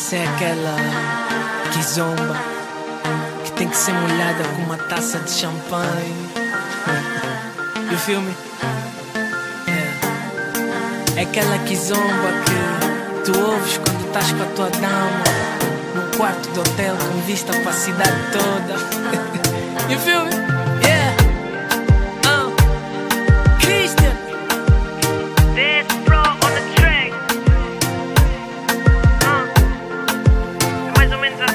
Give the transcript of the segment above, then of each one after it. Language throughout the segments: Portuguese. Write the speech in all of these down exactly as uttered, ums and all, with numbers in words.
Essa é aquela que zomba, que tem que ser molhada com uma taça de champanhe. You feel me? É. É aquela que zomba que tu ouves quando estás com a tua dama num quarto de hotel com vista para a cidade toda. You feel me? Yeah. Uh. Christian. This bro on the track. Uh. É mais ou menos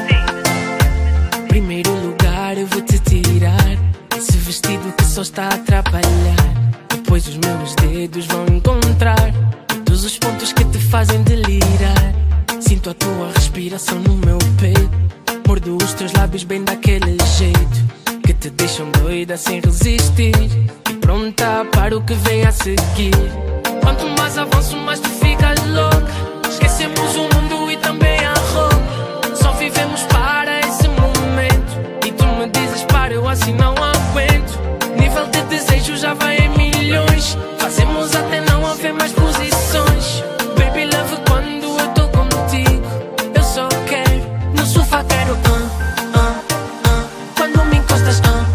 assim. Primeiro lugar eu vou te tirar esse vestido que só está a atrapalhar. Depois os meus dedos vão encontrar todos os pontos que te fazem delirar. Sinto a tua respiração no meu peito, mordo os teus lábios bem daquele jeito que te deixam doida sem resistir e pronta para o que vem a seguir. Quanto mais avanço, mais tu ficas louca. Esquecemos o mundo e também a roupa. Só vivemos para esse momento e tu me dizes para, eu assim não aguento. Nível de desejo já vai em milhões. Fazemos até não haver mais posições. Baby love, quando eu tô contigo eu só quero, no sofá quero uh, uh, uh. Quando me encostas uh,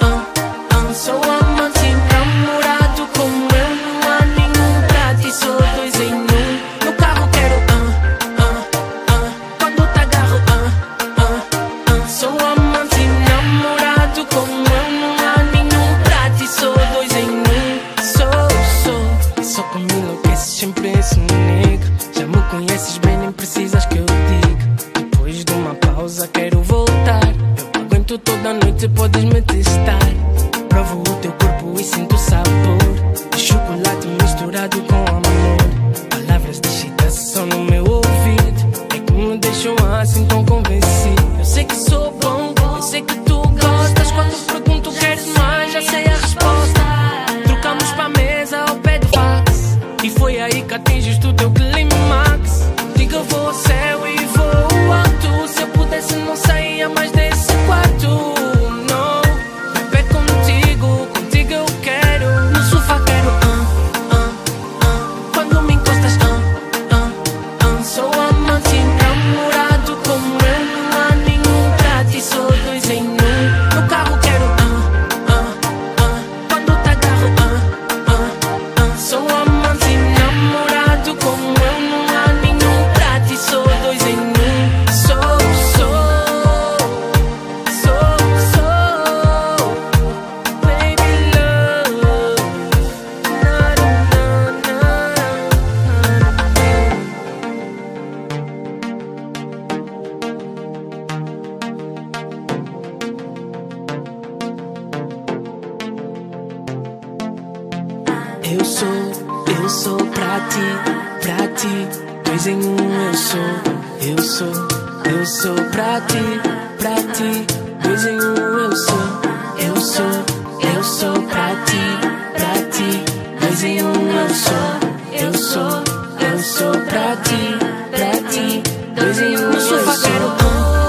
uh, uh. Sou amante namorado como eu, não há nenhum pra ti, sou dois em um. No carro quero uh, uh, uh. Quando te agarro uh, uh, uh. Sou amante namorado como eu, não há nenhum pra ti, sou dois em um. Sou, sou, só que me enlouqueces sempre esse nega. Já me conheces bem, nem precisas que eu diga. Depois de uma pausa quero voltar. Eu aguento toda noite, podes me testar. Provo o teu corpo e sinto o sabor de chocolate misturado com amor. Palavras de excitação no meu ouvido é que me deixam assim tão convencido. Eu sei que sou bom, eu sei que tu gostas. Quando pergunto queres mais, já sei a resposta. Trocamos pra mesa ao pé do fax e foi aí que atingiste o teu clímax. Diga eu vou ao céu e vou alto. Se eu pudesse não saía mais desse quarto. Não, bebê contigo, contigo eu quero. No sofá quero uh, uh, uh. Quando me encostas uh, uh, uh. Sou amante namorado como eu, não há nenhum pra ti, sou dois em um. No carro quero uh, uh, uh. Quando te agarro uh, uh, uh. Sou amante namorado como eu, não há nenhum pra ti, sou dois em um. Sou, sou, sou, sou, baby love. Na, na, na, Eu sou, eu sou pra ti, pra ti, dois em um eu sou, eu sou, eu sou pra ti, pra ti, dois em um eu sou, eu sou, eu sou pra ti, pra ti, dois em um eu sou, eu sou, eu sou pra ti, pra ti, dois em um eu sou. No sofá quero uh,